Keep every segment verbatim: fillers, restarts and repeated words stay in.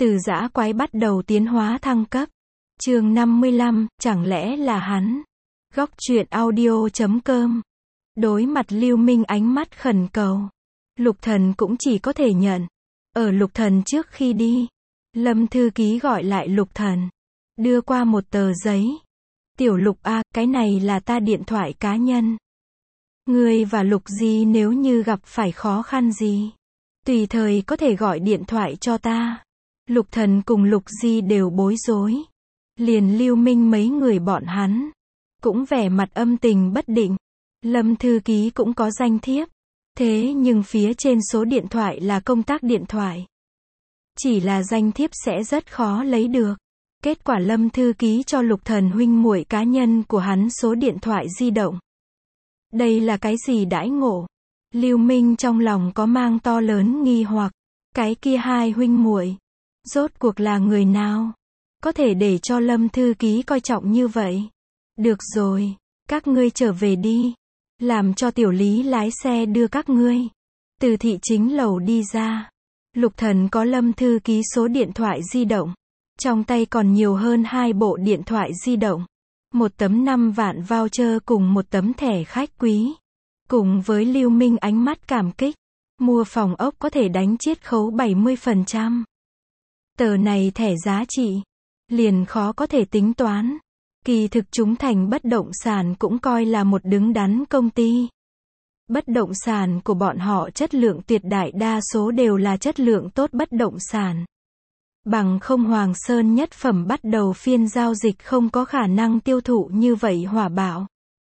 Từ dã quái bắt đầu tiến hóa thăng cấp. Chương năm mươi lăm, chẳng lẽ là hắn? Góc truyện audio chấm com. Đối mặt Lưu Minh ánh mắt khẩn cầu. Lục Thần cũng chỉ có thể nhận. Ở Lục Thần trước khi đi, Lâm thư ký gọi lại Lục Thần, đưa qua một tờ giấy. Tiểu Lục a, cái này là ta điện thoại cá nhân. Ngươi và Lục Di nếu như gặp phải khó khăn gì, tùy thời có thể gọi điện thoại cho ta. Lục Thần cùng Lục Di đều bối rối. Liền Lưu Minh mấy người bọn hắn cũng vẻ mặt âm tình bất định. Lâm thư ký cũng có danh thiếp, thế nhưng phía trên số điện thoại là công tác điện thoại. Chỉ là danh thiếp sẽ rất khó lấy được. Kết quả Lâm thư ký cho Lục Thần huynh muội cá nhân của hắn số điện thoại di động. Đây là cái gì đãi ngộ? Lưu Minh trong lòng có mang to lớn nghi hoặc. Cái kia hai huynh muội, rốt cuộc là người nào? Có thể để cho Lâm thư ký coi trọng như vậy? Được rồi, các ngươi trở về đi. Làm cho tiểu Lý lái xe đưa các ngươi từ thị chính lầu đi ra. Lục Thần có Lâm thư ký số điện thoại di động. Trong tay còn nhiều hơn hai bộ điện thoại di động. Một tấm năm vạn voucher cùng một tấm thẻ khách quý. Cùng với Lưu Minh ánh mắt cảm kích. Mua phòng ốc có thể đánh chiết khấu bảy mươi phần trăm. Tờ này thẻ giá trị liền khó có thể tính toán. Kỳ thực chúng thành bất động sản cũng coi là một đứng đắn công ty. Bất động sản của bọn họ chất lượng tuyệt đại đa số đều là chất lượng tốt bất động sản. Bằng không Hoàng Sơn nhất phẩm bắt đầu phiên giao dịch không có khả năng tiêu thụ như vậy hỏa bạo.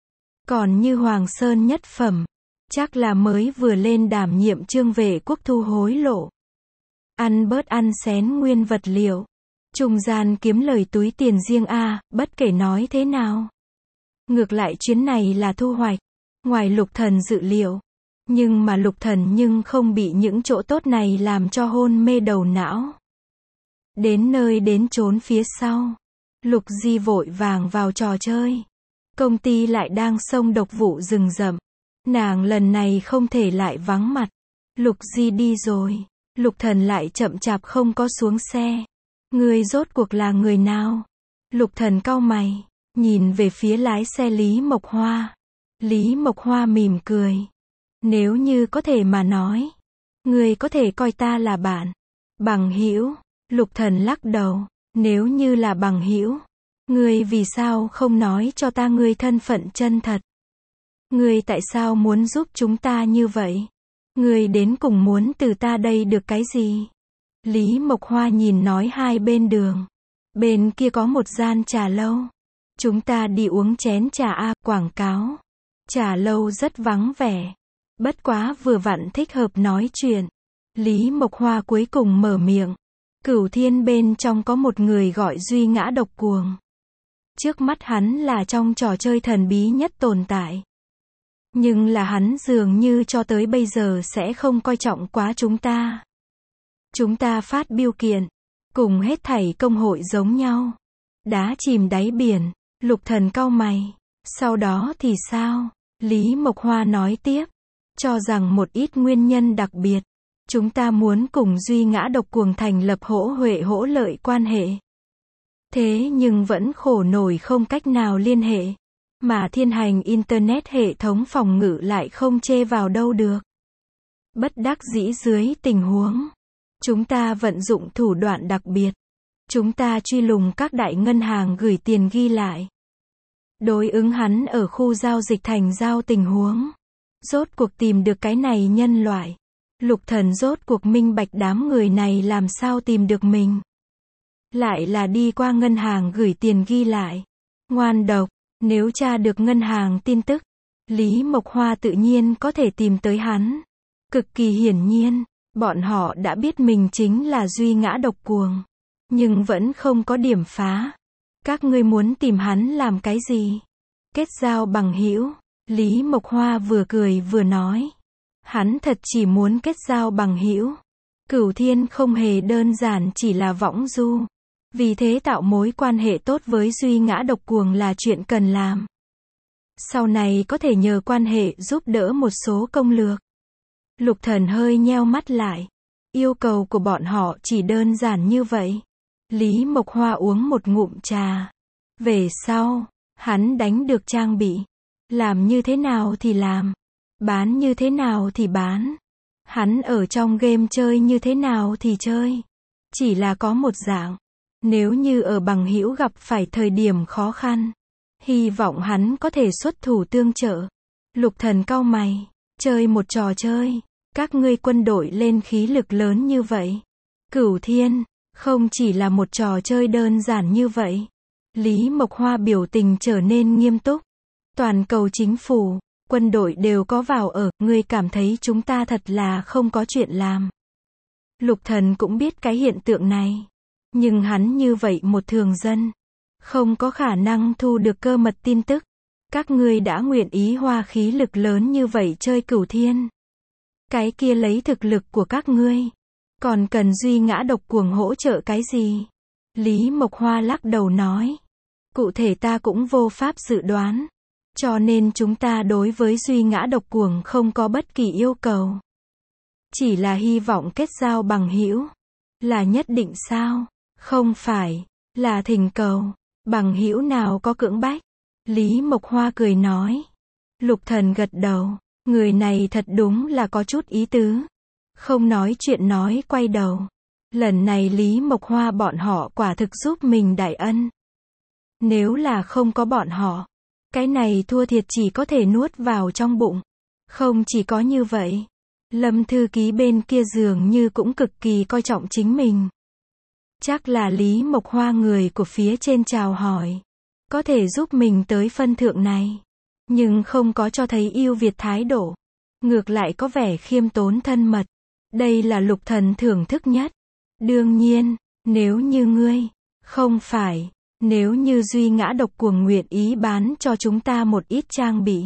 Còn như Hoàng Sơn nhất phẩm, chắc là mới vừa lên đảm nhiệm Trương Vệ Quốc thu hối lộ. Ăn bớt ăn xén nguyên vật liệu. Trung gian kiếm lời túi tiền riêng a, bất kể nói thế nào. Ngược lại chuyến này là thu hoạch, ngoài Lục Thần dự liệu. Nhưng mà Lục Thần nhưng không bị những chỗ tốt này làm cho hôn mê đầu não. Đến nơi đến chốn phía sau, Lục Di vội vàng vào trò chơi. Công ty lại đang xông độc vụ rừng rậm. Nàng lần này không thể lại vắng mặt. Lục Di đi rồi, Lục Thần lại chậm chạp không có xuống xe. Ngươi rốt cuộc là người nào? Lục Thần cau mày, nhìn về phía lái xe Lý Mộc Hoa. Lý Mộc Hoa mỉm cười. Nếu như có thể mà nói, ngươi có thể coi ta là bạn, bằng hữu. Lục Thần lắc đầu, nếu như là bằng hữu, ngươi vì sao không nói cho ta ngươi thân phận chân thật? Ngươi tại sao muốn giúp chúng ta như vậy? Ngươi đến cùng muốn từ ta đây được cái gì? Lý Mộc Hoa nhìn nói hai bên đường. Bên kia có một gian trà lâu. Chúng ta đi uống chén trà a, quảng cáo. Trà lâu rất vắng vẻ. Bất quá vừa vặn thích hợp nói chuyện. Lý Mộc Hoa cuối cùng mở miệng. Cửu Thiên bên trong có một người gọi Duy Ngã Độc Cuồng. Trước mắt hắn là trong trò chơi thần bí nhất tồn tại. Nhưng là hắn dường như cho tới bây giờ sẽ không coi trọng quá chúng ta. Chúng ta phát biêu kiện, cùng hết thảy công hội giống nhau. Đá chìm đáy biển, Lục Thần cau mày. Sau đó thì sao? Lý Mộc Hoa nói tiếp. Cho rằng một ít nguyên nhân đặc biệt. Chúng ta muốn cùng Duy Ngã Độc Cuồng thành lập hỗ huệ hỗ lợi quan hệ. Thế nhưng vẫn khổ nổi không cách nào liên hệ. Mà Thiên Hành Internet hệ thống phòng ngự lại không chê vào đâu được. Bất đắc dĩ dưới tình huống. Chúng ta vận dụng thủ đoạn đặc biệt. Chúng ta truy lùng các đại ngân hàng gửi tiền ghi lại. Đối ứng hắn ở khu giao dịch thành giao tình huống. Rốt cuộc tìm được cái này nhân loại. Lục Thần rốt cuộc minh bạch đám người này làm sao tìm được mình. Lại là đi qua ngân hàng gửi tiền ghi lại. Ngoan độc, nếu tra được ngân hàng tin tức, Lý Mộc Hoa tự nhiên có thể tìm tới hắn. Cực kỳ hiển nhiên, bọn họ đã biết mình chính là Duy Ngã Độc Cuồng. Nhưng vẫn không có điểm phá. Các ngươi muốn tìm hắn làm cái gì? Kết giao bằng hữu. Lý Mộc Hoa vừa cười vừa nói. Hắn thật chỉ muốn kết giao bằng hữu. Cửu Thiên không hề đơn giản chỉ là võng du. Vì thế tạo mối quan hệ tốt với Duy Ngã Độc Cuồng là chuyện cần làm. Sau này có thể nhờ quan hệ giúp đỡ một số công lược. Lục Thần hơi nheo mắt lại. Yêu cầu của bọn họ chỉ đơn giản như vậy. Lý Mộc Hoa uống một ngụm trà. Về sau, hắn đánh được trang bị. Làm như thế nào thì làm. Bán như thế nào thì bán. Hắn ở trong game chơi như thế nào thì chơi. Chỉ là có một dạng. Nếu như ở bằng hữu gặp phải thời điểm khó khăn, hy vọng hắn có thể xuất thủ tương trợ. Lục Thần cau mày. Chơi một trò chơi. Các ngươi quân đội lên khí lực lớn như vậy. Cửu Thiên, không chỉ là một trò chơi đơn giản như vậy. Lý Mộc Hoa biểu tình trở nên nghiêm túc. Toàn cầu chính phủ, quân đội đều có vào ở, ngươi cảm thấy chúng ta thật là không có chuyện làm. Lục Thần cũng biết cái hiện tượng này. Nhưng hắn như vậy một thường dân, không có khả năng thu được cơ mật tin tức. Các ngươi đã nguyện ý hoa khí lực lớn như vậy chơi Cửu Thiên. Cái kia lấy thực lực của các ngươi, còn cần Duy Ngã Độc Cuồng hỗ trợ cái gì? Lý Mộc Hoa lắc đầu nói. Cụ thể ta cũng vô pháp dự đoán. Cho nên chúng ta đối với Duy Ngã Độc Cuồng không có bất kỳ yêu cầu. Chỉ là hy vọng kết giao bằng hữu. Là nhất định sao? Không phải. Là thỉnh cầu. Bằng hữu nào có cưỡng bách? Lý Mộc Hoa cười nói. Lục Thần gật đầu. Người này thật đúng là có chút ý tứ. Không nói chuyện nói quay đầu. Lần này Lý Mộc Hoa bọn họ quả thực giúp mình đại ân. Nếu là không có bọn họ, cái này thua thiệt chỉ có thể nuốt vào trong bụng. Không chỉ có như vậy, Lâm thư ký bên kia dường như cũng cực kỳ coi trọng chính mình. Chắc là Lý Mộc Hoa người của phía trên chào hỏi. Có thể giúp mình tới phân thượng này. Nhưng không có cho thấy ưu việt thái độ. Ngược lại có vẻ khiêm tốn thân mật. Đây là Lục Thần thưởng thức nhất. Đương nhiên, nếu như ngươi, không phải, nếu như Duy Ngã Độc Cuồng nguyện ý bán cho chúng ta một ít trang bị.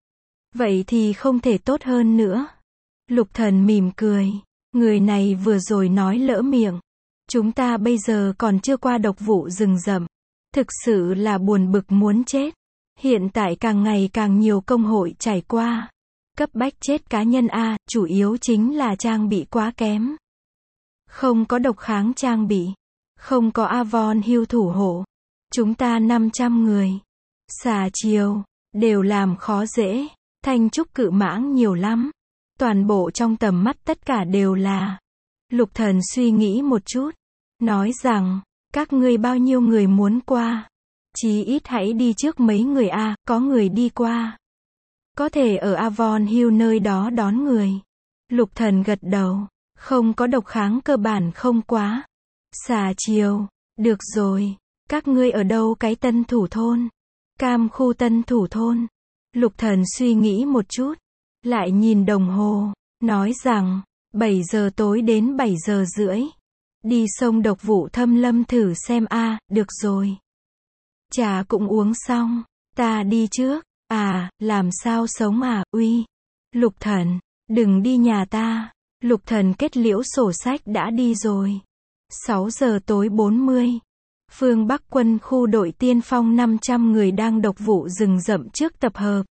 Vậy thì không thể tốt hơn nữa. Lục Thần mỉm cười. Người này vừa rồi nói lỡ miệng. Chúng ta bây giờ còn chưa qua độc vụ rừng rậm. Thực sự là buồn bực muốn chết. Hiện tại càng ngày càng nhiều công hội trải qua. Cấp bách chết cá nhân A, chủ yếu chính là trang bị quá kém. Không có độc kháng trang bị. Không có Avon Hill thủ hộ. Chúng ta năm trăm người. Xà chiều. Đều làm khó dễ. Thanh trúc cự mãng nhiều lắm. Toàn bộ trong tầm mắt tất cả đều là. Lục Thần suy nghĩ một chút. Nói rằng, các ngươi bao nhiêu người muốn qua. Chí ít hãy đi trước mấy người A, có người đi qua. Có thể ở Avon Hill nơi đó đón người. Lục Thần gật đầu. Không có độc kháng cơ bản không quá. Xà chiều. Được rồi. Các ngươi ở đâu cái Tân Thủ Thôn? Cam khu Tân Thủ Thôn. Lục Thần suy nghĩ một chút. Lại nhìn đồng hồ. Nói rằng, bảy giờ tối đến bảy giờ rưỡi. Đi sông Độc Vụ Thâm Lâm thử xem A, được rồi. Trà cũng uống xong. Ta đi trước. À, làm sao sống à, uy. Lục Thần, đừng đi nhà ta. Lục Thần kết liễu sổ sách đã đi rồi. sáu giờ tối bốn mươi. Phương Bắc quân khu đội tiên phong năm trăm người đang độc vụ rừng rậm trước tập hợp.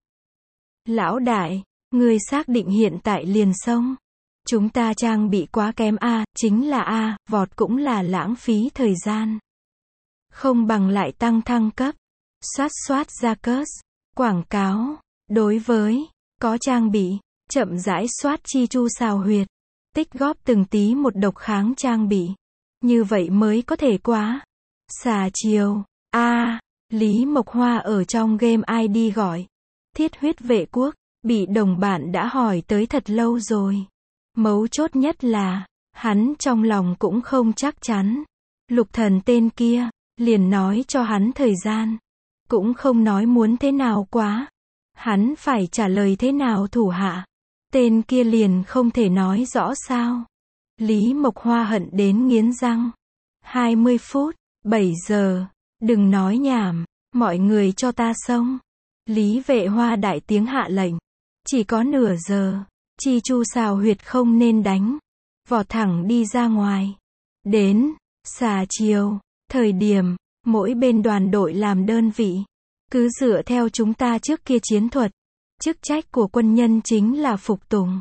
Lão đại, người xác định hiện tại liền sông. Chúng ta trang bị quá kém A, chính là A, vọt cũng là lãng phí thời gian. Không bằng lại tăng thăng cấp. Xoát xoát ra cớt. Quảng cáo. Đối với, có trang bị, chậm rãi xoát chi chu xào huyệt. Tích góp từng tí một độc kháng trang bị. Như vậy mới có thể quá. Xà chiều. A, Lý Mộc Hoa ở trong game i đê gọi. Thiết huyết vệ quốc. Bị đồng bạn đã hỏi tới thật lâu rồi. Mấu chốt nhất là, hắn trong lòng cũng không chắc chắn. Lục Thần tên kia, liền nói cho hắn thời gian. Cũng không nói muốn thế nào quá. Hắn phải trả lời thế nào thủ hạ. Tên kia liền không thể nói rõ sao. Lý Mộc Hoa hận đến nghiến răng. hai mươi phút, bảy giờ, đừng nói nhảm, mọi người cho ta xông. Lý Vệ Hoa đại tiếng hạ lệnh. Chỉ có nửa giờ, chi chu xào huyệt không nên đánh. Vọt thẳng đi ra ngoài. Đến, xà chiều, thời điểm, mỗi bên đoàn đội làm đơn vị. Cứ dựa theo chúng ta trước kia chiến thuật. Chức trách của quân nhân chính là phục tùng.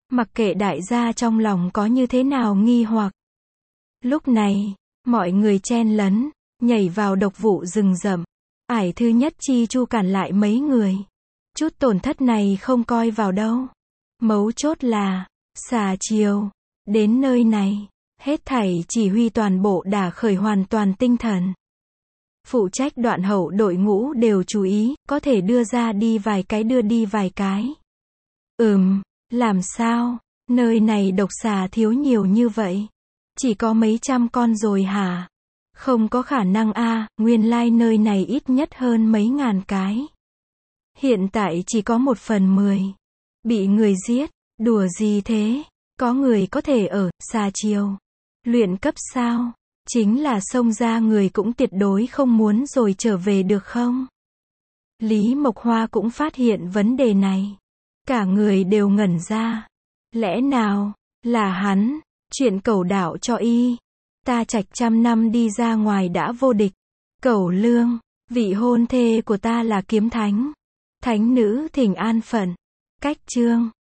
Mặc kệ đại gia trong lòng có như thế nào nghi hoặc. Lúc này, mọi người chen lấn, nhảy vào độc vụ rừng rậm. Ải thứ nhất chi chu cản lại mấy người. Chút tổn thất này không coi vào đâu. Mấu chốt là, xà chiều, đến nơi này, hết thảy chỉ huy toàn bộ đả khởi hoàn toàn tinh thần. Phụ trách đoạn hậu đội ngũ đều chú ý, có thể đưa ra đi vài cái đưa đi vài cái. Ừm, làm sao, nơi này độc xà thiếu nhiều như vậy? Chỉ có mấy trăm con rồi hả? Không có khả năng a, nguyên lai nơi này ít nhất hơn mấy ngàn cái. Hiện tại chỉ có một phần mười. Bị người giết, đùa gì thế? Có người có thể ở, xà chiều. Luyện cấp sao? Chính là xông ra người cũng tuyệt đối không muốn rồi trở về được không? Lý Mộc Hoa cũng phát hiện vấn đề này. Cả người đều ngẩn ra. Lẽ nào, là hắn, chuyện cẩu đạo cho y. Ta trạch trăm năm đi ra ngoài đã vô địch. Cẩu Lương, vị hôn thê của ta là kiếm thánh. Thánh nữ thỉnh an phận. Cách chương.